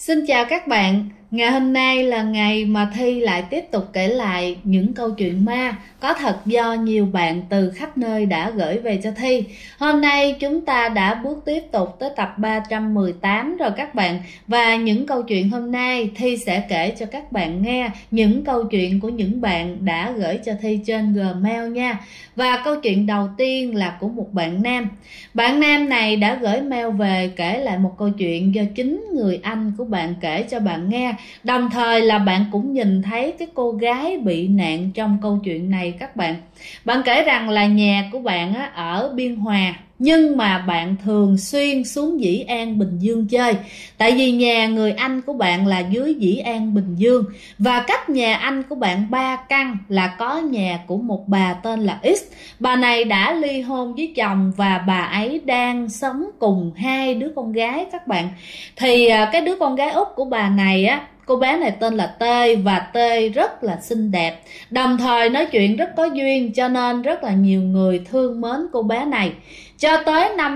Xin chào các bạn, ngày hôm nay là ngày mà Thi lại tiếp tục kể lại những câu chuyện ma có thật do nhiều bạn từ khắp nơi đã gửi về cho Thi. Hôm nay chúng ta đã bước tiếp tục tới tập 318 rồi các bạn. Và những câu chuyện hôm nay Thi sẽ kể cho các bạn nghe những câu chuyện của những bạn đã gửi cho Thi trên Gmail nha. Và câu chuyện đầu tiên là của một bạn nam. Bạn nam này đã gửi mail về kể lại một câu chuyện do chính người anh của bạn kể cho bạn nghe. Đồng thời là bạn cũng nhìn thấy cái cô gái bị nạn trong câu chuyện này các bạn. Bạn kể rằng là nhà của bạn ở Biên Hòa, nhưng mà bạn thường xuyên xuống Dĩ An, Bình Dương chơi. Tại vì nhà người anh của bạn là dưới Dĩ An, Bình Dương. Và cách nhà anh của bạn 3 căn là có nhà của một bà tên là X. Bà này đã ly hôn với chồng và bà ấy đang sống cùng 2 đứa con gái các bạn. Thì cái đứa con gái út của bà này cô bé này tên là Tê, và Tê rất là xinh đẹp, đồng thời nói chuyện rất có duyên, cho nên rất là nhiều người thương mến cô bé này. Cho tới năm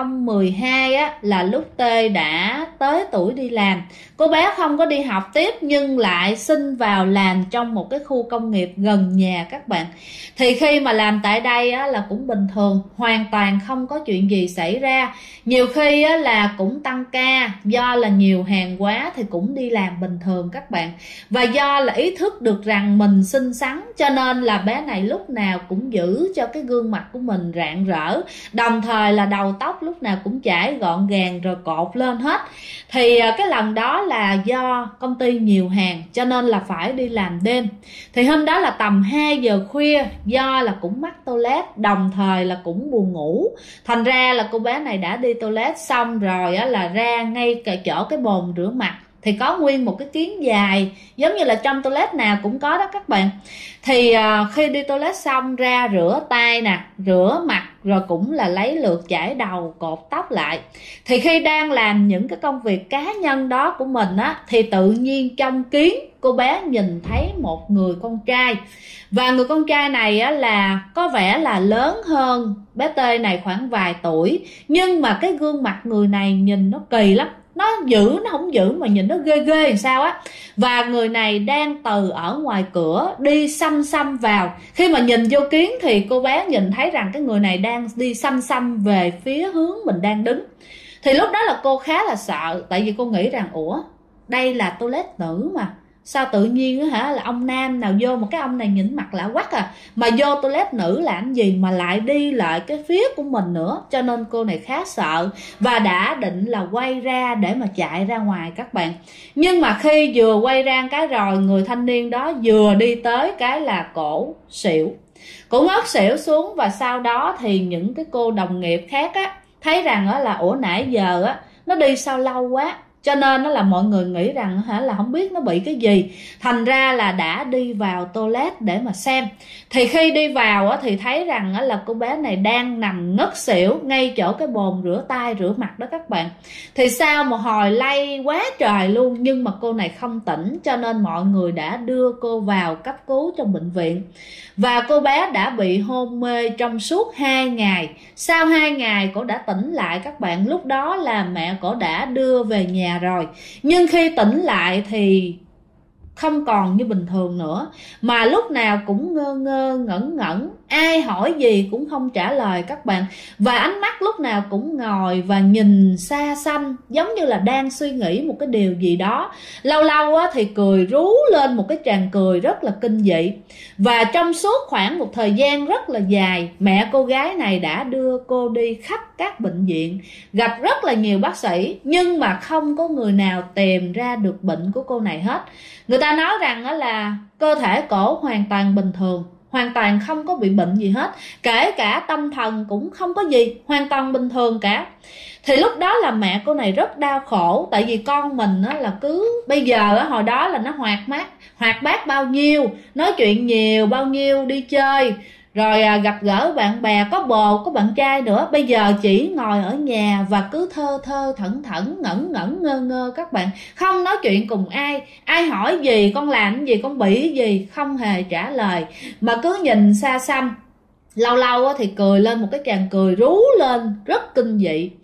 2012 là lúc Tê đã tới tuổi đi làm. Cô bé không có đi học tiếp nhưng lại xin vào làm trong một cái khu công nghiệp gần nhà các bạn. Thì khi mà làm tại đây là cũng bình thường, hoàn toàn không có chuyện gì xảy ra. Nhiều khi là cũng tăng ca, do là nhiều hàng quá thì cũng đi làm bình thường các bạn. Và do là ý thức được rằng mình xinh xắn, cho nên là bé này lúc nào cũng giữ cho cái gương mặt của mình rạng rỡ, đồng thời là đầu tóc lúc nào cũng chải gọn gàng rồi cột lên hết. Thì cái lần đó là do công ty nhiều hàng cho nên là phải đi làm đêm. Thì hôm đó là tầm 2 giờ khuya, do là cũng mắc toilet, đồng thời là cũng buồn ngủ, thành ra là cô bé này đã đi toilet xong rồi là ra ngay chỗ cái bồn rửa mặt. Thì có nguyên một cái kiến dài, giống như là trong toilet nào cũng có đó các bạn. Thì khi đi toilet xong ra rửa tay nè, rửa mặt, rồi cũng là lấy lượt chải đầu, cột tóc lại. Thì khi đang làm những cái công việc cá nhân đó của mình thì tự nhiên trong kiến cô bé nhìn thấy một người con trai. Và người con trai này là có vẻ là lớn hơn bé Tê này khoảng vài tuổi, nhưng mà cái gương mặt người này nhìn nó kỳ lắm. Nó dữ, nó không dữ mà nhìn nó ghê ghê làm sao á. Và người này đang từ ở ngoài cửa đi xăm xăm vào. Khi mà nhìn vô kiến thì cô bé nhìn thấy rằng cái người này đang đi xăm xăm về phía hướng mình đang đứng. Thì lúc đó là cô khá là sợ, tại vì cô nghĩ rằng ủa, đây là toilet nữ mà, sao tự nhiên là ông nam nào vô, một cái ông này nhìn mặt lạ quắc mà vô toilet nữ làm gì mà lại đi lại cái phía của mình nữa. Cho nên cô này khá sợ và đã định là quay ra để mà chạy ra ngoài các bạn. Nhưng mà khi vừa quay ra cái rồi, người thanh niên đó vừa đi tới cái là cổ xỉu, cổ ngất xỉu xuống. Và sau đó thì những cái cô đồng nghiệp khác thấy rằng là ủa nãy giờ nó đi sao lâu quá, cho nên là mọi người nghĩ rằng là không biết nó bị cái gì, thành ra là đã đi vào toilet để mà xem. Thì khi đi vào thì thấy rằng là cô bé này đang nằm ngất xỉu ngay chỗ cái bồn rửa tay rửa mặt đó các bạn. Thì sau một hồi lay quá trời luôn, nhưng mà cô này không tỉnh, cho nên mọi người đã đưa cô vào cấp cứu trong bệnh viện. Và cô bé đã bị hôn mê trong suốt 2 ngày. Sau 2 ngày cô đã tỉnh lại các bạn. Lúc đó là mẹ cô đã đưa về nhà rồi, nhưng khi tỉnh lại thì không còn như bình thường nữa, mà lúc nào cũng ngơ ngơ ngẩn ngẩn, ai hỏi gì cũng không trả lời các bạn. Và ánh mắt lúc nào cũng ngồi và nhìn xa xăm, giống như là đang suy nghĩ một cái điều gì đó. Lâu lâu thì cười rú lên một cái tràng cười rất là kinh dị. Và trong suốt khoảng một thời gian rất là dài, mẹ cô gái này đã đưa cô đi khắp các bệnh viện, gặp rất là nhiều bác sĩ, nhưng mà không có người nào tìm ra được bệnh của cô này hết. Người ta nói rằng là cơ thể cổ hoàn toàn bình thường, hoàn toàn không có bị bệnh gì hết, kể cả tâm thần cũng không có gì, hoàn toàn bình thường cả. Thì lúc đó là mẹ cô này rất đau khổ, tại vì con mình là cứ bây giờ hồi đó là nó hoạt bát bao nhiêu, nói chuyện nhiều bao nhiêu, đi chơi rồi gặp gỡ bạn bè, có bồ có bạn trai nữa. Bây giờ chỉ ngồi ở nhà và cứ thơ thơ thẩn thẩn, ngẩn ngẩn ngơ ngơ các bạn, không nói chuyện cùng ai. Ai hỏi gì, con làm gì, con bị gì, không hề trả lời, mà cứ nhìn xa xăm. Lâu lâu thì cười lên một cái tràng cười rú lên rất kinh dị.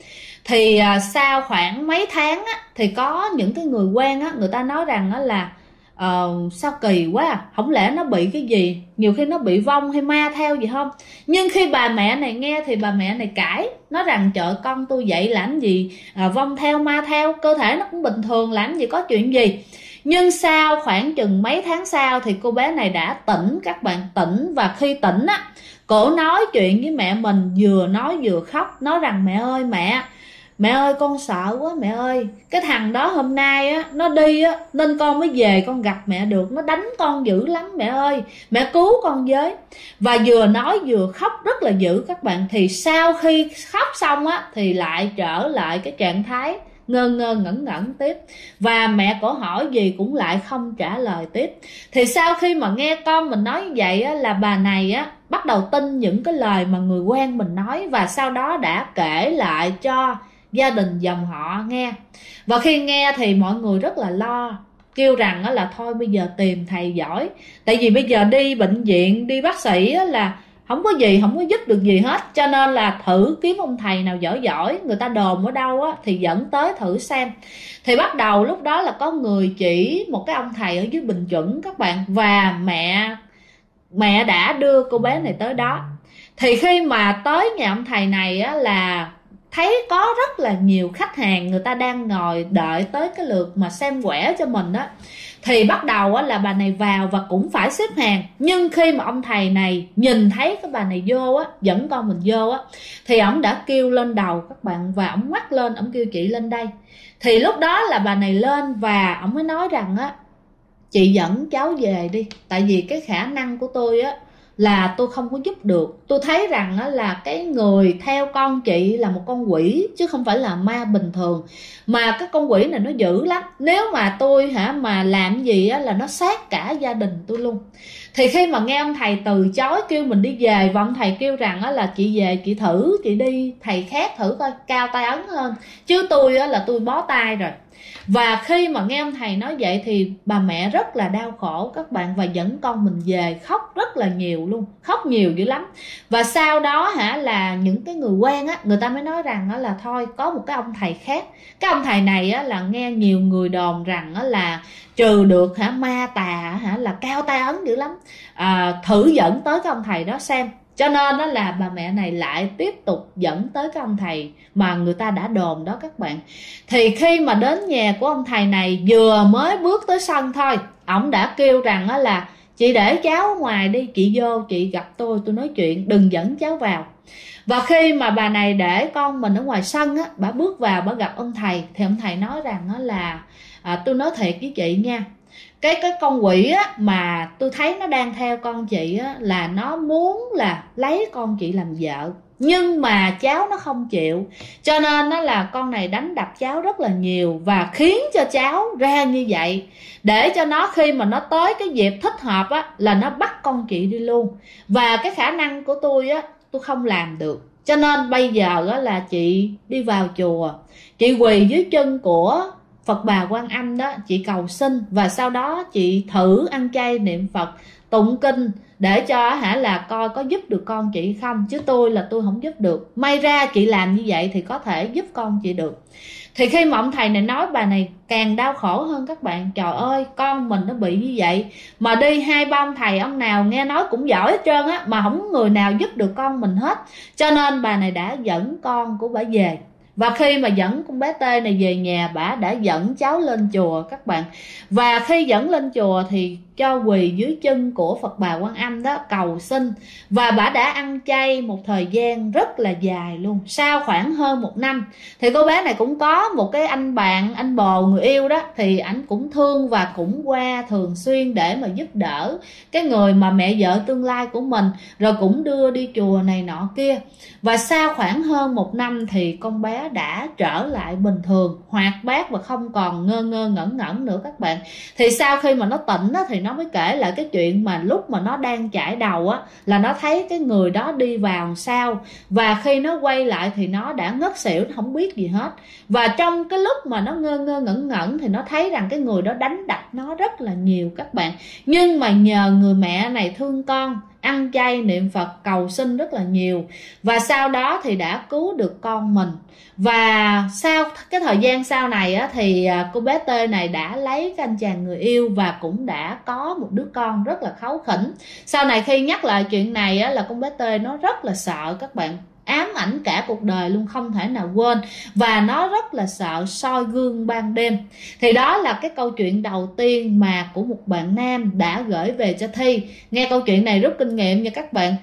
Thì sau khoảng mấy tháng á, thì có những cái người quen á, người ta nói rằng á là sao kỳ quá à, không lẽ nó bị cái gì, nhiều khi nó bị vong hay ma theo gì không. Nhưng khi bà mẹ này nghe thì bà mẹ này cãi, nói rằng trời, con tôi vậy làm gì vong theo ma theo, cơ thể nó cũng bình thường, làm gì có chuyện gì. Nhưng sau khoảng chừng mấy tháng sau thì cô bé này đã tỉnh, các bạn, tỉnh. Và khi tỉnh á, cổ nói chuyện với mẹ mình, vừa nói vừa khóc, nói rằng mẹ ơi, mẹ ơi, con sợ quá mẹ ơi, cái thằng đó hôm nay á nó đi á nên con mới về con gặp mẹ được, nó đánh con dữ lắm mẹ ơi, mẹ cứu con với. Và vừa nói vừa khóc rất là dữ các bạn. Thì sau khi khóc xong á thì lại trở lại cái trạng thái ngơ ngơ ngẩn ngẩn tiếp, và mẹ cổ hỏi gì cũng lại không trả lời tiếp. Thì sau khi mà nghe con mình nói như vậy á, là bà này á bắt đầu tin những cái lời mà người quen mình nói, và sau đó đã kể lại cho gia đình dòng họ nghe. Và khi nghe thì mọi người rất là lo, kêu rằng là thôi bây giờ tìm thầy giỏi, tại vì bây giờ đi bệnh viện, đi bác sĩ là không có gì, không có giúp được gì hết, cho nên là thử kiếm ông thầy nào giỏi giỏi, người ta đồn ở đâu á thì dẫn tới thử xem. Thì bắt đầu lúc đó là có người chỉ một cái ông thầy ở dưới Bình Chuẩn các bạn, và mẹ đã đưa cô bé này tới đó. Thì khi mà tới nhà ông thầy này á, là thấy có rất là nhiều khách hàng, người ta đang ngồi đợi tới cái lượt mà xem quẻ cho mình á. Thì bắt đầu á là bà này vào và cũng phải xếp hàng. Nhưng khi mà ông thầy này nhìn thấy cái bà này vô á, dẫn con mình vô á, thì ổng đã kêu lên đầu các bạn, và ổng ngoắt lên, ổng kêu chị lên đây. Thì lúc đó là bà này lên và ổng mới nói rằng á, chị dẫn cháu về đi, tại vì cái khả năng của tôi á là tôi không có giúp được. Tôi thấy rằng á là cái người theo con chị là một con quỷ chứ không phải là ma bình thường, mà cái con quỷ này nó dữ lắm, nếu mà tôi mà làm gì á là nó sát cả gia đình tôi luôn. Thì khi mà nghe ông thầy từ chối kêu mình đi về, và ông thầy kêu rằng á là chị về chị thử, chị đi thầy khác thử coi cao tay ấn hơn, chứ tôi á là tôi bó tay rồi. Và khi mà nghe ông thầy nói vậy thì bà mẹ rất là đau khổ các bạn, và dẫn con mình về, khóc rất là nhiều luôn, khóc nhiều dữ lắm. Và sau đó là những cái người quen á, người ta mới nói rằng á là thôi có một cái ông thầy khác. Cái ông thầy này á là nghe nhiều người đồn rằng á là trừ được ma tà là cao tay ấn dữ lắm, thử dẫn tới cái ông thầy đó xem. Cho nên đó là bà mẹ này lại tiếp tục dẫn tới cái ông thầy mà người ta đã đồn đó các bạn. Thì khi mà đến nhà của ông thầy này, vừa mới bước tới sân thôi, ổng đã kêu rằng là chị để cháu ở ngoài đi, chị vô chị gặp tôi nói chuyện, đừng dẫn cháu vào. Và khi mà bà này để con mình ở ngoài sân á, bà bước vào, bà gặp ông thầy, thì ông thầy nói rằng là tôi nói thiệt với chị nha, cái con quỷ á mà tôi thấy nó đang theo con chị á, là nó muốn là lấy con chị làm vợ, nhưng mà cháu nó không chịu, cho nên nó là con này đánh đập cháu rất là nhiều, và khiến cho cháu ra như vậy, để cho nó khi mà nó tới cái dịp thích hợp á là nó bắt con chị đi luôn. Và cái khả năng của tôi á, tôi không làm được, cho nên bây giờ á là chị đi vào chùa, chị quỳ dưới chân của Phật Bà Quan Âm đó, chị cầu xin, và sau đó chị thử ăn chay niệm Phật, tụng kinh, để cho là coi có giúp được con chị không, chứ tôi không giúp được. May ra chị làm như vậy thì có thể giúp con chị được. Thì khi mà ông thầy này nói, bà này càng đau khổ hơn các bạn. Trời ơi, con mình nó bị như vậy mà đi 2-3 ông thầy, ông nào nghe nói cũng giỏi hết trơn á, mà không người nào giúp được con mình hết. Cho nên bà này đã dẫn con của bà về. Và khi mà dẫn con bé T này về nhà, bà đã dẫn cháu lên chùa các bạn. Và khi dẫn lên chùa thì cho quỳ dưới chân của Phật Bà Quan Âm đó, cầu xin. Và bà đã ăn chay một thời gian rất là dài luôn. Sau khoảng hơn 1 năm thì cô bé này cũng có một cái anh bạn, anh bồ người yêu đó, thì ảnh cũng thương và cũng qua thường xuyên để mà giúp đỡ cái người mà mẹ vợ tương lai của mình, rồi cũng đưa đi chùa này nọ kia. Và sau khoảng hơn 1 năm thì con bé đã trở lại bình thường, hoạt bát và không còn ngơ ngơ ngẩn ngẩn nữa các bạn. Thì sau khi mà nó tỉnh á, thì nó mới kể lại cái chuyện mà lúc mà nó đang chải đầu á, là nó thấy cái người đó đi vào sau, và khi nó quay lại thì nó đã ngất xỉu, nó không biết gì hết. Và trong cái lúc mà nó ngơ ngơ ngẩn ngẩn thì nó thấy rằng cái người đó đánh đập nó rất là nhiều các bạn. Nhưng mà nhờ người mẹ này thương con, ăn chay niệm Phật cầu xin rất là nhiều, và sau đó thì đã cứu được con mình. Và sau cái thời gian sau này á, thì cô bé T này đã lấy cái anh chàng người yêu và cũng đã có một đứa con rất là kháu khỉnh. Sau này khi nhắc lại chuyện này á, là con bé T nó rất là sợ các bạn, ám ảnh cả cuộc đời luôn, không thể nào quên, và nó rất là sợ soi gương ban đêm. Thì đó là cái câu chuyện đầu tiên mà của một bạn nam đã gửi về cho Thi. Nghe câu chuyện này rút kinh nghiệm nha các bạn.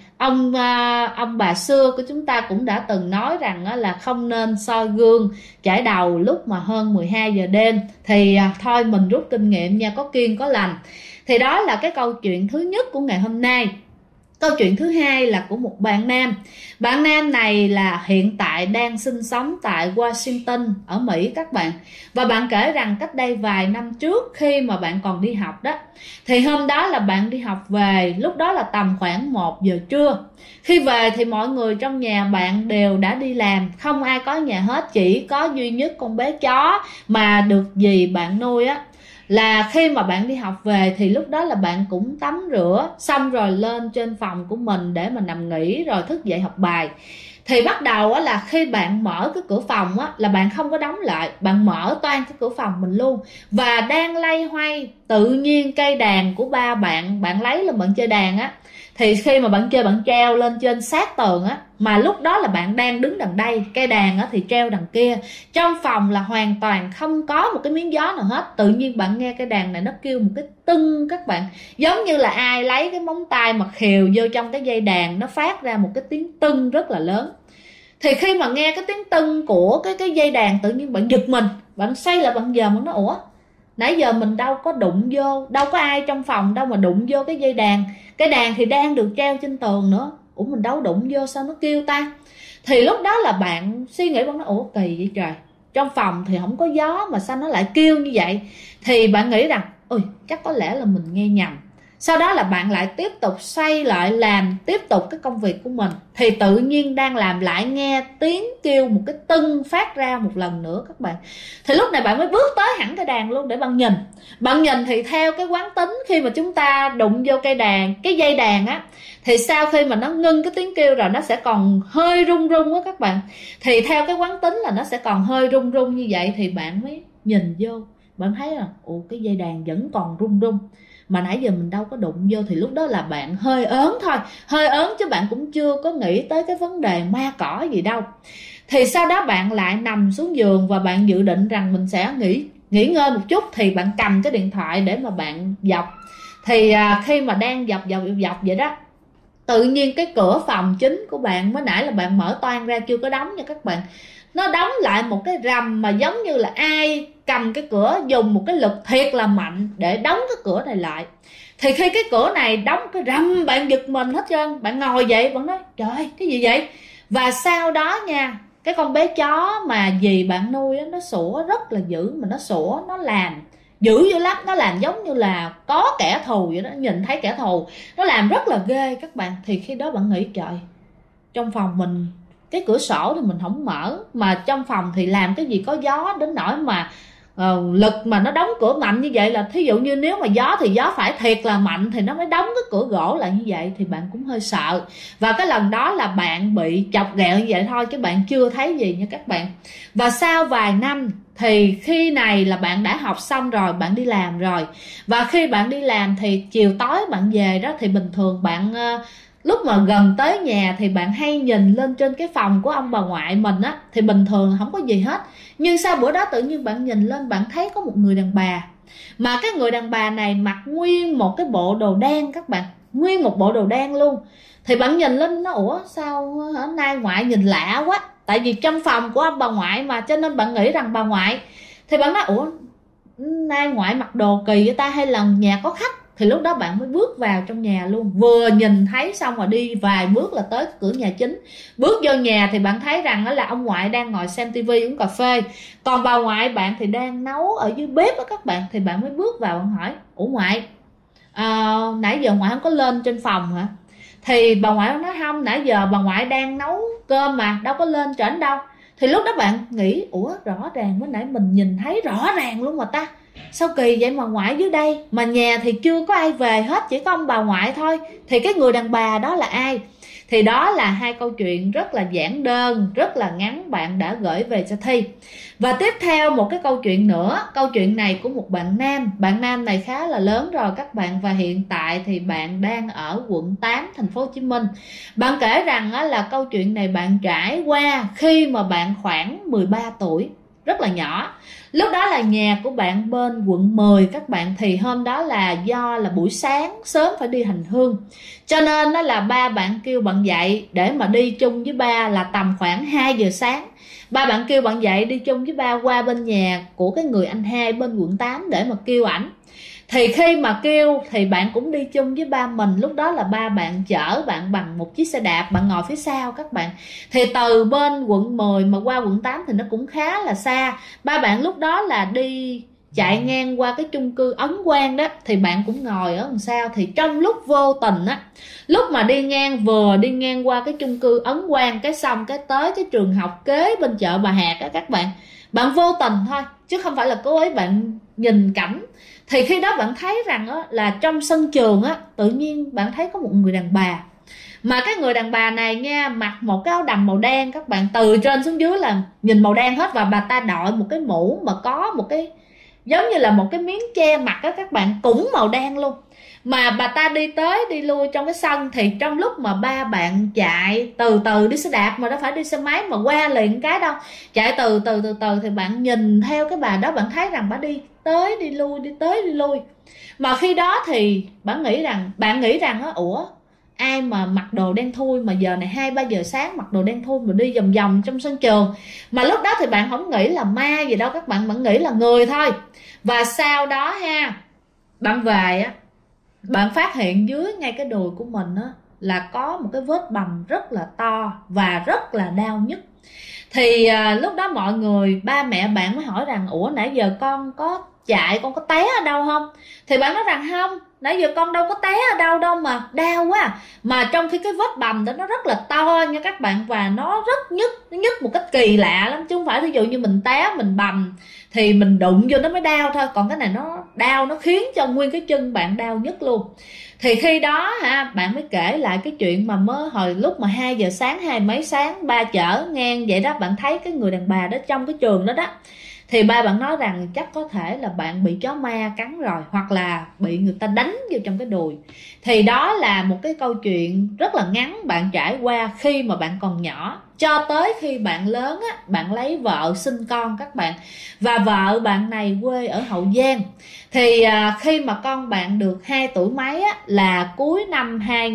Ông bà xưa của chúng ta cũng đã từng nói rằng là không nên soi gương chải đầu lúc mà hơn 12 giờ đêm. Thì thôi mình rút kinh nghiệm nha, có kiêng có lành. Thì đó là cái câu chuyện thứ nhất của ngày hôm nay. Câu chuyện thứ hai là của một bạn nam. Bạn nam này là hiện tại đang sinh sống tại Washington ở Mỹ các bạn. Và bạn kể rằng cách đây vài năm trước khi mà bạn còn đi học đó, thì hôm đó là bạn đi học về, lúc đó là tầm khoảng 1 giờ trưa. Khi về thì mọi người trong nhà bạn đều đã đi làm, không ai có nhà hết, chỉ có duy nhất con bé chó mà được dì bạn nuôi á. Là khi mà bạn đi học về thì lúc đó là bạn cũng tắm rửa xong rồi lên trên phòng của mình để mà nằm nghỉ rồi thức dậy học bài. Thì bắt đầu á, là khi bạn mở cái cửa phòng á, là bạn không có đóng lại, bạn mở toang cái cửa phòng mình luôn. Và đang loay hoay, tự nhiên cây đàn của ba bạn, bạn lấy là bạn chơi đàn á. Thì khi mà bạn chơi, bạn treo lên trên sát tường á, mà lúc đó là bạn đang đứng đằng đây, cây đàn á thì treo đằng kia. Trong phòng là hoàn toàn không có một cái miếng gió nào hết. Tự nhiên bạn nghe cái đàn này nó kêu một cái tưng các bạn, giống như là ai lấy cái móng tay mà khều vô trong cái dây đàn, nó phát ra một cái tiếng tưng rất là lớn. Thì khi mà nghe cái tiếng tưng của cái dây đàn, tự nhiên bạn giật mình, bạn xoay lại bạn giờ bạn nói ủa, nãy giờ mình đâu có đụng vô, đâu có ai trong phòng đâu mà đụng vô cái dây đàn. Cái đàn thì đang được treo trên tường nữa, ủa mình đâu đụng vô sao nó kêu ta. Thì lúc đó là bạn suy nghĩ, bạn nói ủa kỳ vậy trời, trong phòng thì không có gió mà sao nó lại kêu như vậy. Thì bạn nghĩ rằng ôi chắc có lẽ là mình nghe nhầm. Sau đó là bạn lại tiếp tục xoay lại làm tiếp tục cái công việc của mình. Thì tự nhiên đang làm lại nghe tiếng kêu một cái tưng phát ra một lần nữa các bạn. Thì lúc này bạn mới bước tới hẳn cái đàn luôn để bạn nhìn. Bạn nhìn thì theo cái quán tính, khi mà chúng ta đụng vô cây đàn, cái dây đàn á, thì sau khi mà nó ngưng cái tiếng kêu rồi nó sẽ còn hơi rung rung á các bạn. Thì theo cái quán tính là nó sẽ còn hơi rung rung như vậy. Thì bạn mới nhìn vô, bạn thấy là ủa cái dây đàn vẫn còn rung rung mà nãy giờ mình đâu có đụng vô. Thì lúc đó là bạn hơi ớn thôi, hơi ớn chứ bạn cũng chưa có nghĩ tới cái vấn đề ma cỏ gì đâu. Thì sau đó bạn lại nằm xuống giường và bạn dự định rằng mình sẽ nghỉ ngơi một chút. Thì bạn cầm cái điện thoại để mà bạn dọc. Thì khi mà đang dọc vậy đó, tự nhiên cái cửa phòng chính của bạn, mới nãy là bạn mở toang ra chưa có đóng nha các bạn, nó đóng lại một cái rầm mà giống như là ai cầm cái cửa dùng một cái lực thiệt là mạnh để đóng cái cửa này lại. Thì khi cái cửa này đóng cái rầm, bạn giật mình hết trơn, bạn ngồi dậy bạn nói trời cái gì vậy. Và sau đó nha, cái con bé chó mà dì bạn nuôi nó sủa rất là dữ, mà nó sủa nó làm dữ dữ lắm, nó làm giống như là có kẻ thù vậy đó, nhìn thấy kẻ thù, nó làm rất là ghê các bạn. Thì khi đó bạn nghĩ trời, trong phòng mình cái cửa sổ thì mình không mở, mà trong phòng thì làm cái gì có gió đến nỗi mà lực mà nó đóng cửa mạnh như vậy. Là thí dụ như nếu mà gió thì gió phải thiệt là mạnh thì nó mới đóng cái cửa gỗ lại như vậy. Thì bạn cũng hơi sợ. Và cái lần đó là bạn bị chọc ghẹo như vậy thôi, chứ bạn chưa thấy gì nha các bạn. Và sau vài năm thì khi này là bạn đã học xong rồi, bạn đi làm rồi. Và khi bạn đi làm thì chiều tối bạn về đó, thì bình thường bạn lúc mà gần tới nhà thì bạn hay nhìn lên trên cái phòng của ông bà ngoại mình á, thì bình thường không có gì hết. Nhưng sau bữa đó tự nhiên bạn nhìn lên, bạn thấy có một người đàn bà, mà cái người đàn bà này mặc nguyên một cái bộ đồ đen các bạn, nguyên một bộ đồ đen luôn. Thì bạn nhìn lên nó ủa sao hôm nay ngoại nhìn lạ quá, tại vì trong phòng của ông bà ngoại mà, cho nên bạn nghĩ rằng bà ngoại. Thì bạn nói ủa nay ngoại mặc đồ kỳ vậy ta, hay là nhà có khách. Thì lúc đó bạn mới bước vào trong nhà luôn. Vừa nhìn thấy xong rồi đi vài bước là tới cửa nhà chính. Bước vô nhà thì bạn thấy rằng đó là ông ngoại đang ngồi xem tivi uống cà phê, còn bà ngoại bạn thì đang nấu ở dưới bếp đó các bạn. Thì bạn mới bước vào bạn hỏi ủa ngoại, nãy giờ ngoại không có lên trên phòng hả? Thì bà ngoại nói không, nãy giờ bà ngoại đang nấu cơm mà đâu có lên trển đâu. Thì lúc đó bạn nghĩ ủa rõ ràng mới nãy mình nhìn thấy rõ ràng luôn mà ta, sao kỳ vậy mà ngoại dưới đây, mà nhà thì chưa có ai về hết, chỉ có ông bà ngoại thôi. Thì cái người đàn bà đó là ai? Thì đó là hai câu chuyện rất là giản đơn, rất là ngắn bạn đã gửi về cho Thi. Và tiếp theo một cái câu chuyện nữa, câu chuyện này của một bạn nam. Bạn nam này khá là lớn rồi các bạn, và hiện tại thì bạn đang ở quận 8 thành phố Hồ Chí Minh. Bạn kể rằng là câu chuyện này bạn trải qua khi mà bạn khoảng 13 tuổi, rất là nhỏ. Lúc đó là nhà của bạn bên quận 10 các bạn. Thì hôm đó là do là buổi sáng sớm phải đi hành hương, cho nên đó là ba bạn kêu bạn dậy để mà đi chung với ba là tầm khoảng 2 giờ sáng. Ba bạn kêu bạn dậy đi chung với ba qua bên nhà của cái người anh hai bên quận 8 để mà kêu ảnh. Thì khi mà kêu thì bạn cũng đi chung với ba mình. Lúc đó là ba bạn chở bạn bằng một chiếc xe đạp, bạn ngồi phía sau các bạn. Thì từ bên quận 10 mà qua quận 8 thì nó cũng khá là xa. Ba bạn lúc đó là đi chạy ngang qua cái chung cư Ấn Quang đó, thì bạn cũng ngồi ở đằng sau. Thì trong lúc vô tình á, lúc mà vừa đi ngang qua cái chung cư Ấn Quang, cái xong cái tới cái trường học kế bên chợ Bà Hạc á các bạn. Bạn vô tình thôi chứ không phải là cố ý bạn nhìn cảnh. Thì khi đó bạn thấy rằng á, là trong sân trường á, tự nhiên bạn thấy có một người đàn bà. Mà cái người đàn bà này nha, mặc một cái áo đầm màu đen các bạn, từ trên xuống dưới là nhìn màu đen hết. Và bà ta đội một cái mũ mà có một cái giống như là một cái miếng che mặt á các bạn, cũng màu đen luôn. Mà bà ta đi tới đi lui trong cái sân. Thì trong lúc mà ba bạn chạy từ từ, đi xe đạp mà đâu phải đi xe máy mà qua liền cái đâu, chạy từ từ thì bạn nhìn theo cái bà đó, bạn thấy rằng bà đi tới đi lui, đi tới đi lui. Mà khi đó thì bạn nghĩ rằng á, ủa ai mà mặc đồ đen thui mà giờ này 2-3 giờ sáng mặc đồ đen thui mà đi vòng vòng trong sân trường. Mà lúc đó thì bạn không nghĩ là ma gì đâu các bạn nghĩ là người thôi. Và sau đó ha, bạn về á, bạn phát hiện dưới ngay cái đùi của mình á là có một cái vết bầm rất là to và rất là đau nhức. Thì lúc đó mọi người, ba mẹ bạn mới hỏi rằng ủa nãy giờ con có chạy, con có té ở đâu không? Thì bạn nói rằng không, nãy giờ con đâu có té ở đâu đâu mà đau quá. Mà trong khi cái vết bầm đó nó rất là to nha các bạn, và nó rất nhức một cách kỳ lạ lắm, chứ không phải ví dụ như mình té mình bầm thì mình đụng vô nó mới đau thôi, còn cái này nó đau, nó khiến cho nguyên cái chân bạn đau nhức luôn. Thì khi đó ha, bạn mới kể lại cái chuyện mà mới hồi lúc mà 2 giờ sáng, 2 mấy sáng ba chở ngang vậy đó, bạn thấy cái người đàn bà đó trong cái trường đó đó. Thì ba bạn nói rằng chắc có thể là bạn bị chó ma cắn rồi, hoặc là bị người ta đánh vô trong cái đùi. Thì đó là một cái câu chuyện rất là ngắn bạn trải qua khi mà bạn còn nhỏ, cho tới khi bạn lớn á, bạn lấy vợ sinh con các bạn. Và vợ bạn này quê ở Hậu Giang. Thì khi mà con bạn được 2 tuổi mấy á, là cuối năm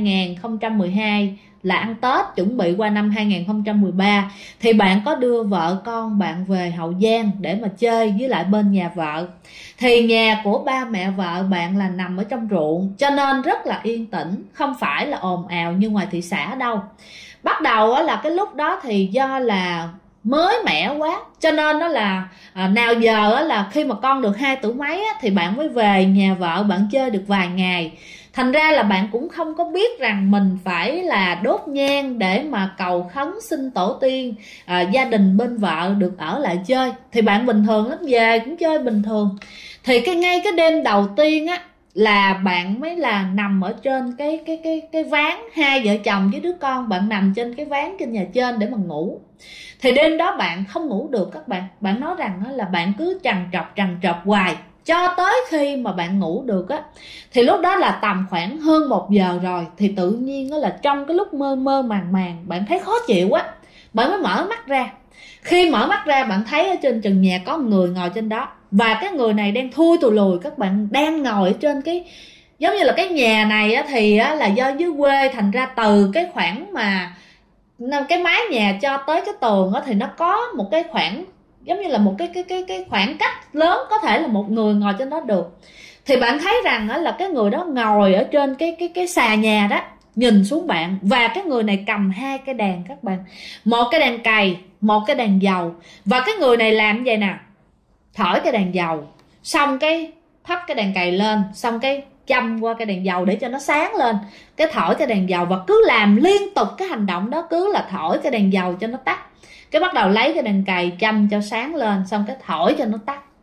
2012, là ăn Tết chuẩn bị qua năm 2013, thì bạn có đưa vợ con bạn về Hậu Giang để mà chơi với lại bên nhà vợ. Thì nhà của ba mẹ vợ bạn là nằm ở trong ruộng, cho nên rất là yên tĩnh, không phải là ồn ào như ngoài thị xã đâu. Bắt đầu là cái lúc đó thì do là mới mẻ quá, cho nên đó là nào giờ là khi mà con được 2 tuổi mấy thì bạn mới về nhà vợ bạn chơi được vài ngày. Thành ra là bạn cũng không có biết rằng mình phải là đốt nhang để mà cầu khấn xin tổ tiên, gia đình bên vợ được ở lại chơi. Thì bạn bình thường lắm, về cũng chơi bình thường. Thì ngay cái đêm đầu tiên á, là bạn mới là nằm ở trên cái ván, hai vợ chồng với đứa con bạn nằm trên cái ván trên nhà trên để mà ngủ. Thì đêm đó bạn không ngủ được các bạn. Bạn nói rằng là bạn cứ trằn trọc hoài cho tới khi mà bạn ngủ được á. Thì lúc đó là tầm khoảng hơn 1 giờ rồi. Thì tự nhiên là trong cái lúc mơ mơ màng bạn thấy khó chịu quá, bạn mới mở mắt ra. Khi mở mắt ra bạn thấy ở trên trần nhà có người ngồi trên đó. Và cái người này đen thui tù lùi các bạn, đang ngồi ở trên cái giống như là cái nhà này á, thì á, là do dưới quê, thành ra từ cái khoảng mà cái mái nhà cho tới cái tường á, thì nó có một cái khoảng giống như là một cái khoảng cách lớn, có thể là một người ngồi trên đó được. Thì bạn thấy rằng á, là cái người đó ngồi ở trên cái xà nhà đó, nhìn xuống bạn. Và cái người này cầm 2 cái đàn các bạn, một cái đàn cày, một cái đàn dầu. Và cái người này làm vậy nè, thổi cái đàn dầu, xong cái thắp cái đàn cày lên, xong cái châm qua cái đèn dầu để cho nó sáng lên, cái thổi cái đèn dầu, và cứ làm liên tục cái hành động đó, cứ là thổi cái đèn dầu cho nó tắt, cái bắt đầu lấy cái đèn cày châm cho sáng lên, xong cái thổi cho nó tắt.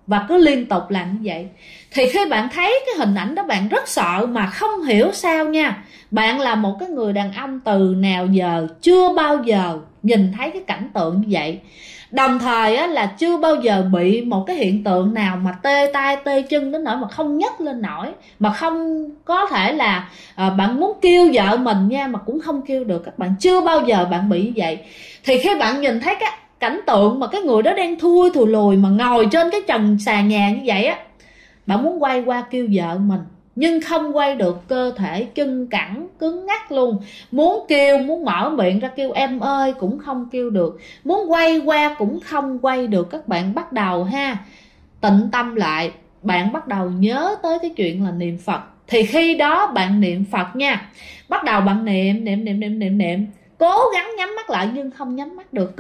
và cứ liên tục làm như vậy. Thì khi bạn thấy cái hình ảnh đó bạn rất sợ, mà không hiểu sao nha, bạn là một cái người đàn ông từ nào giờ chưa bao giờ nhìn thấy cái cảnh tượng như vậy. Đồng thời á, là chưa bao giờ bị một cái hiện tượng nào mà tê tay tê chân đến nỗi mà không nhấc lên nổi, mà không có thể là bạn muốn kêu vợ mình nha mà cũng không kêu được. Các bạn chưa bao giờ bạn bị như vậy. Thì khi bạn nhìn thấy cái cảnh tượng mà cái người đó đang thui thùi lùi mà ngồi trên cái trần sàn nhà như vậy á, bạn muốn quay qua kêu vợ mình nhưng không quay được, cơ thể chân cẳng cứng ngắc luôn. Muốn kêu, muốn mở miệng ra kêu em ơi cũng không kêu được, muốn quay qua cũng không quay được. Các bạn bắt đầu tịnh tâm lại, bạn bắt đầu nhớ tới cái chuyện là niệm Phật. Thì khi đó bạn niệm Phật nha, bắt đầu bạn niệm, cố gắng nhắm mắt lại nhưng không nhắm mắt được.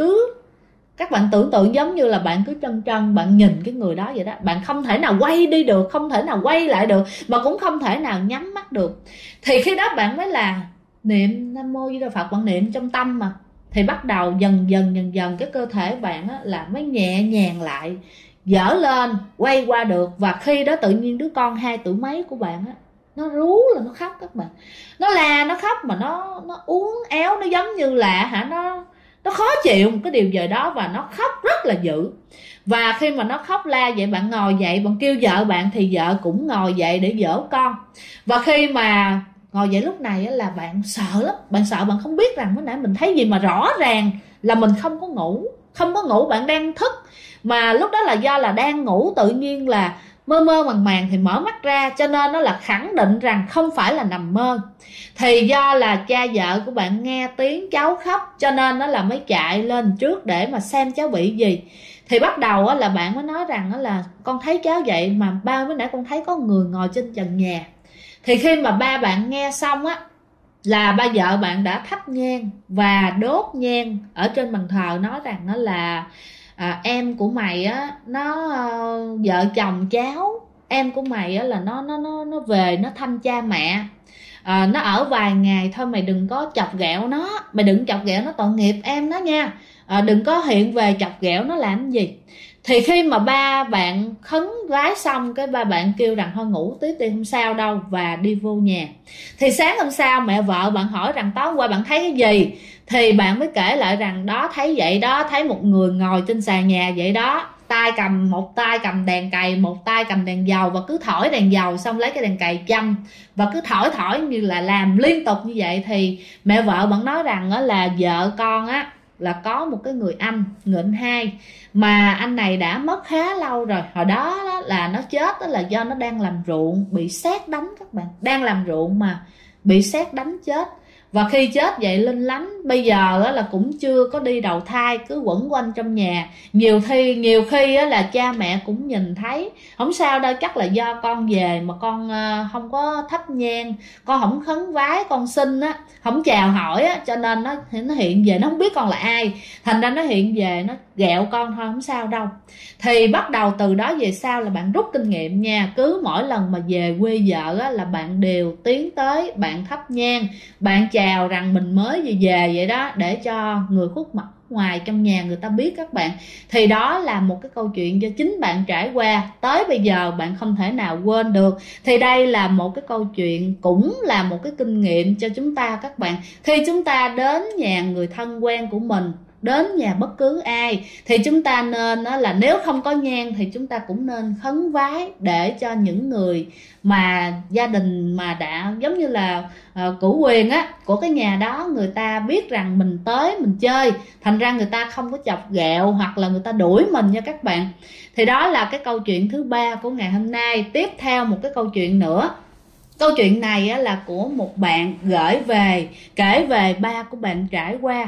Các bạn tưởng tượng giống như là bạn cứ chân bạn nhìn cái người đó vậy đó, bạn không thể nào quay đi được, không thể nào quay lại được, mà cũng không thể nào nhắm mắt được. Thì khi đó bạn mới là niệm Nam Mô Di Đà Phật, bạn niệm trong tâm mà. Thì bắt đầu dần dần cái cơ thể bạn á, là mới nhẹ nhàng lại, dở lên, quay qua được. Và khi đó tự nhiên đứa con 2 tuổi mấy của bạn á, nó rú là nó khóc. Các bạn, nó la nó khóc mà nó uốn éo, nó giống như là nó khó chịu một cái điều gì đó, và nó khóc rất là dữ. Và khi mà nó khóc la vậy, bạn ngồi dậy bạn kêu vợ bạn thì vợ cũng ngồi dậy để dỗ con. Và khi mà ngồi dậy lúc này là bạn sợ lắm, bạn sợ, bạn không biết rằng mới nãy mình thấy gì, mà rõ ràng là mình không có ngủ, bạn đang thức. Mà lúc đó là do là đang ngủ, tự nhiên là mơ màng thì mở mắt ra, cho nên nó là khẳng định rằng không phải là nằm mơ. Thì do là cha vợ của bạn nghe tiếng cháu khóc, cho nên nó là mới chạy lên trước để mà xem cháu bị gì. Thì bắt đầu là bạn mới nói rằng là con thấy cháu vậy mà ba mới nãy con thấy có người ngồi trên trần nhà. Thì khi mà ba bạn nghe xong á, là ba vợ bạn đã thắp nhang và đốt nhang ở trên bàn thờ, nói rằng nó là em của mày á, nó vợ chồng cháu em của mày á, là nó về nó thăm cha mẹ, nó ở vài ngày thôi, mày đừng có chọc ghẹo nó, mày đừng chọc ghẹo nó, tội nghiệp em nó nha, đừng có hiện về chọc ghẹo nó làm gì. Thì khi mà ba bạn khấn vái xong, cái ba bạn kêu rằng thôi ngủ tiếp đi, không sao đâu, và đi vô nhà. Thì sáng hôm sau mẹ vợ bạn hỏi rằng tối hôm qua bạn thấy cái gì, thì bạn mới kể lại rằng đó thấy vậy đó, thấy một người ngồi trên sàn nhà vậy đó, một tay cầm đèn cày, một tay cầm đèn dầu, và cứ thổi đèn dầu xong lấy cái đèn cày châm và cứ thổi như là làm liên tục như vậy. Thì mẹ vợ bạn nói rằng đó là vợ con á, là có một cái người anh 2, mà anh này đã mất khá lâu rồi. Hồi đó là nó chết đó là do nó đang làm ruộng bị sét đánh. Các bạn, đang làm ruộng mà bị sét đánh chết. Và khi chết vậy linh lắm, bây giờ là cũng chưa có đi đầu thai, cứ quẩn quanh trong nhà. Nhiều khi là cha mẹ cũng nhìn thấy. Không sao đâu, chắc là do con về mà con không có thắp nhang, con không khấn vái, con xin á, không chào hỏi á, cho nên nó hiện về, nó không biết con là ai, thành ra nó hiện về nó ghẹo con thôi, không sao đâu. Thì bắt đầu từ đó về sau là bạn rút kinh nghiệm nha. Cứ mỗi lần mà về quê vợ á, là bạn đều tiến tới, bạn thắp nhang, bạn chào rằng mình mới về vậy đó, để cho người khuất mặt ngoài trong nhà người ta biết các bạn. Thì đó là một cái câu chuyện do chính bạn trải qua, tới bây giờ bạn không thể nào quên được. Thì đây là một cái câu chuyện, cũng là một cái kinh nghiệm cho chúng ta các bạn. Khi chúng ta đến nhà người thân quen của mình, đến nhà bất cứ ai, thì chúng ta nên là nếu không có nhang thì chúng ta cũng nên khấn vái, để cho những người mà gia đình mà đã giống như là chủ quyền á của cái nhà đó, người ta biết rằng mình tới mình chơi, thành ra người ta không có chọc ghẹo hoặc là người ta đuổi mình nha các bạn. Thì đó là cái câu chuyện thứ 3 của ngày hôm nay. Tiếp theo một cái câu chuyện nữa. Câu chuyện này là của một bạn gửi về, kể về ba của bạn trải qua.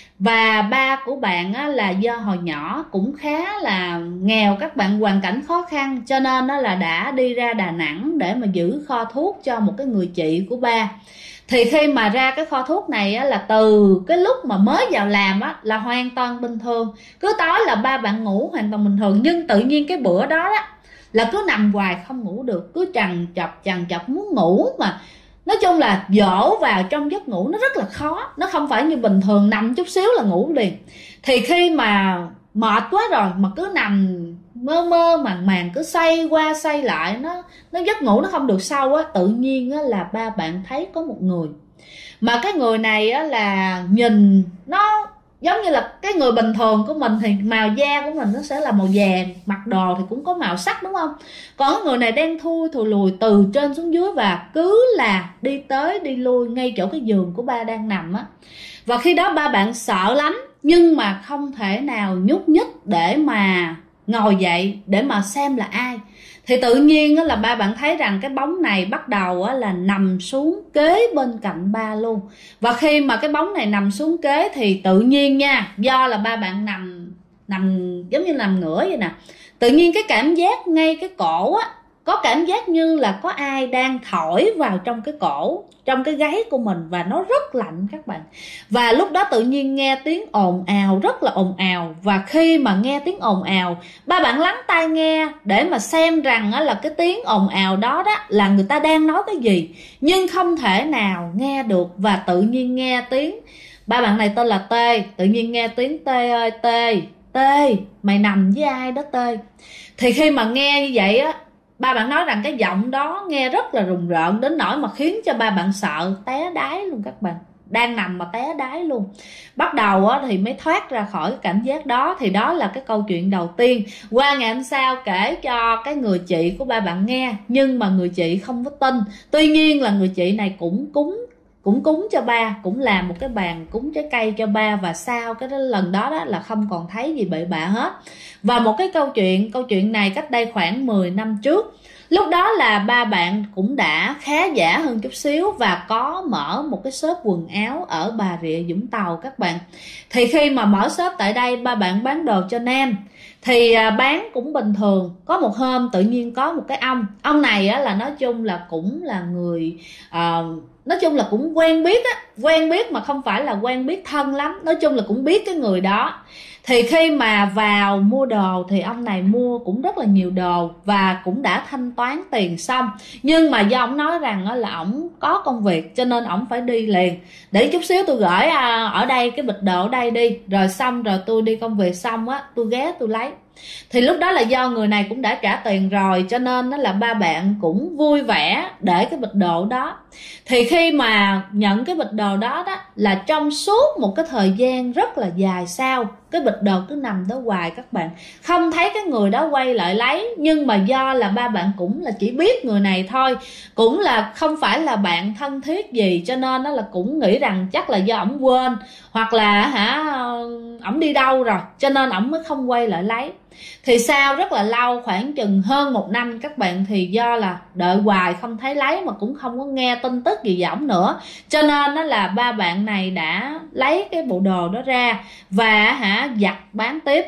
Và ba của bạn là do hồi nhỏ cũng khá là nghèo các bạn, hoàn cảnh khó khăn, cho nên là đã đi ra Đà Nẵng để mà giữ kho thuốc cho một cái người chị của ba. Thì khi mà ra cái kho thuốc này là từ cái lúc mà mới vào làm là hoàn toàn bình thường, cứ tối là ba bạn ngủ hoàn toàn bình thường. Nhưng tự nhiên cái bữa đó là cứ nằm hoài không ngủ được, cứ trằn trọc muốn ngủ, mà nói chung là dỗ vào trong giấc ngủ nó rất là khó, nó không phải như bình thường nằm chút xíu là ngủ liền. Thì khi mà mệt quá rồi mà cứ nằm mơ mơ màng màng cứ xoay qua xoay lại, nó giấc ngủ nó không được sâu á. Tự nhiên á là ba bạn thấy có một người, mà cái người này á là nhìn nó giống như là cái người bình thường của mình thì màu da của mình nó sẽ là màu vàng, mặc đồ thì cũng có màu sắc, đúng không? Còn người này đen thui thùi lùi từ trên xuống dưới, và cứ là đi tới đi lui ngay chỗ cái giường của ba đang nằm á. Và khi đó ba bạn sợ lắm, nhưng mà không thể nào nhúc nhích để mà ngồi dậy để mà xem là ai. Thì tự nhiên là ba bạn thấy rằng cái bóng này bắt đầu là nằm xuống kế bên cạnh ba luôn. Và khi mà cái bóng này nằm xuống kế thì tự nhiên nha, do là ba bạn nằm giống như nằm ngửa vậy nè, tự nhiên cái cảm giác ngay cái cổ á, có cảm giác như là có ai đang thổi vào trong cái cổ, trong cái gáy của mình, và nó rất lạnh các bạn. Và lúc đó tự nhiên nghe tiếng ồn ào, rất là ồn ào. Và khi mà nghe tiếng ồn ào, ba bạn lắng tai nghe để mà xem rằng là cái tiếng ồn ào đó là người ta đang nói cái gì, nhưng không thể nào nghe được. Và tự nhiên nghe tiếng, ba bạn này tên là Tê, tự nhiên nghe tiếng Tê ơi Tê, Tê mày nằm với ai đó Tê. Thì khi mà nghe như vậy á, ba bạn nói rằng cái giọng đó nghe rất là rùng rợn, đến nỗi mà khiến cho ba bạn sợ té đái luôn các bạn. Đang nằm mà té đái luôn. Bắt đầu thì mới thoát ra khỏi cái cảm giác đó. Thì đó là cái câu chuyện đầu tiên. Qua ngày hôm sau kể cho cái người chị của ba bạn nghe, nhưng mà người chị không có tin. Tuy nhiên là người chị này cũng cúng cho ba, cũng làm một cái bàn cúng trái cây cho ba. Và sau cái lần đó là không còn thấy gì bậy bạ hết. Và một cái câu chuyện này cách đây khoảng 10 năm trước. Lúc đó là ba bạn cũng đã khá giả hơn chút xíu và có mở một cái shop quần áo ở Bà Rịa Vũng Tàu các bạn. Thì khi mà mở shop tại đây, ba bạn bán đồ cho nam, thì bán cũng bình thường. Có một hôm tự nhiên có một cái ông này là nói chung là cũng là người nói chung là cũng quen biết mà không phải là quen biết thân lắm, nói chung là cũng biết cái người đó. Thì khi mà vào mua đồ thì ông này mua cũng rất là nhiều đồ và cũng đã thanh toán tiền xong. Nhưng mà do ông nói rằng là ổng có công việc cho nên ổng phải đi liền. Để chút xíu tôi gửi ở đây cái bịch đồ ở đây đi, rồi xong rồi tôi đi công việc xong tôi ghé tôi lấy. Thì lúc đó là do người này cũng đã trả tiền rồi, cho nên là ba bạn cũng vui vẻ để cái bịch đồ đó. Thì khi mà nhận cái bịch đồ đó là trong suốt một cái thời gian rất là dài sau, cái bịch đồ cứ nằm đó hoài các bạn, không thấy cái người đó quay lại lấy. Nhưng mà do là ba bạn cũng là chỉ biết người này thôi, cũng là không phải là bạn thân thiết gì, cho nên là cũng nghĩ rằng chắc là do ổng quên, hoặc là ổng đi đâu rồi cho nên ổng mới không quay lại lấy. Thì sau rất là lâu, khoảng chừng hơn 1 năm các bạn, thì do là đợi hoài không thấy lấy mà cũng không có nghe tin tức gì về ổng nữa, cho nên là ba bạn này đã lấy cái bộ đồ đó ra và giặt bán tiếp.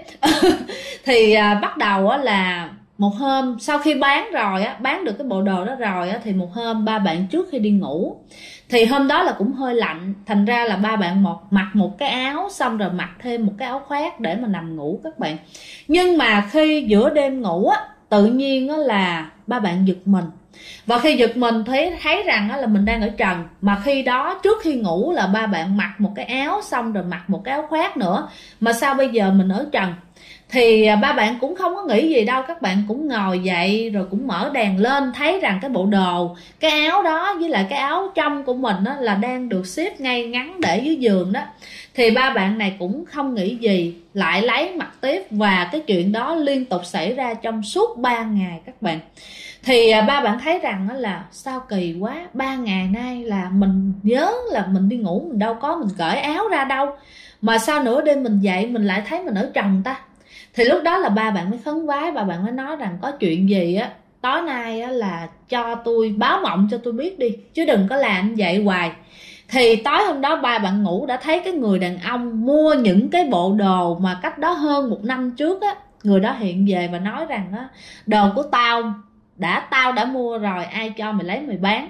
Thì bắt đầu là một hôm sau khi bán rồi bán được cái bộ đồ đó rồi thì một hôm ba bạn trước khi đi ngủ, thì hôm đó là cũng hơi lạnh, thành ra là ba bạn mặc một cái áo, xong rồi mặc thêm một cái áo khoác để mà nằm ngủ các bạn. Nhưng mà khi giữa đêm ngủ tự nhiên là ba bạn giật mình. Và khi giật mình thấy rằng là mình đang ở trần, mà khi đó trước khi ngủ là ba bạn mặc một cái áo, xong rồi mặc một cái áo khoác nữa, mà sao bây giờ mình ở trần. Thì ba bạn cũng không có nghĩ gì đâu, các bạn cũng ngồi dậy rồi cũng mở đèn lên, thấy rằng cái bộ đồ, cái áo đó với lại cái áo trong của mình là đang được xếp ngay ngắn để dưới giường đó. Thì ba bạn này cũng không nghĩ gì, lại lấy mặc tiếp. Và cái chuyện đó liên tục xảy ra trong suốt 3 ngày các bạn. Thì ba bạn thấy rằng là sao kỳ quá, 3 ngày nay là mình nhớ là mình đi ngủ mình đâu có mình cởi áo ra đâu, mà sao nửa đêm mình dậy mình lại thấy mình ở trần ta. Thì lúc đó là ba bạn mới khấn vái, ba bạn mới nói rằng có chuyện gì tối nay là cho tôi báo mộng cho tôi biết đi, chứ đừng có làm vậy hoài. Thì tối hôm đó ba bạn ngủ đã thấy cái người đàn ông mua những cái bộ đồ mà cách đó hơn 1 năm trước người đó hiện về và nói rằng đồ của tao đã mua rồi, ai cho mày lấy mày bán.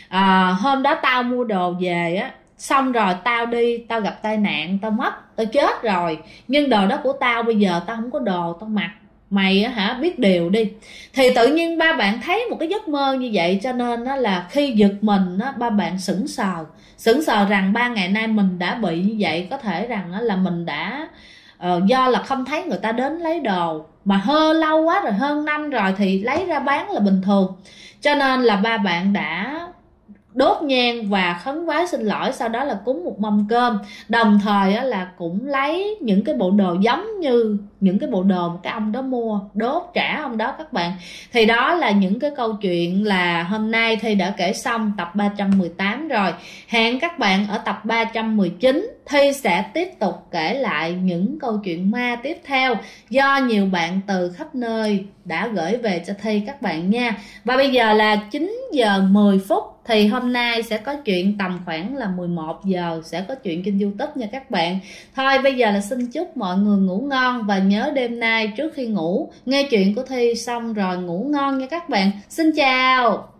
Hôm đó tao mua đồ về xong rồi tao đi, tao gặp tai nạn, tao mất, tao chết rồi, nhưng đồ đó của tao, bây giờ tao không có đồ tao mặc, mày biết điều đi. Thì tự nhiên ba bạn thấy một cái giấc mơ như vậy, cho nên là khi giật mình ba bạn sững sờ rằng 3 ngày nay mình đã bị như vậy, có thể rằng là mình đã do là không thấy người ta đến lấy đồ, mà hơ lâu quá rồi, hơn năm rồi thì lấy ra bán là bình thường. Cho nên là ba bạn đã đốt nhang và khấn vái xin lỗi, sau đó là cúng một mâm cơm, đồng thời là cũng lấy những cái bộ đồ giống như những cái bộ đồ mà cái ông đó mua, đốt trả ông đó các bạn. Thì đó là những cái câu chuyện là hôm nay Thi đã kể xong tập 318 rồi. Hẹn các bạn ở tập 319, Thi sẽ tiếp tục kể lại những câu chuyện ma tiếp theo do nhiều bạn từ khắp nơi đã gửi về cho Thi các bạn nha. Và bây giờ là 9 giờ 10 phút, thì hôm nay sẽ có chuyện tầm khoảng là 11 giờ sẽ có chuyện trên YouTube nha các bạn. Thôi bây giờ là xin chúc mọi người ngủ ngon, và nhớ đêm nay trước khi ngủ nghe chuyện của Thi xong rồi ngủ ngon nha các bạn. Xin chào.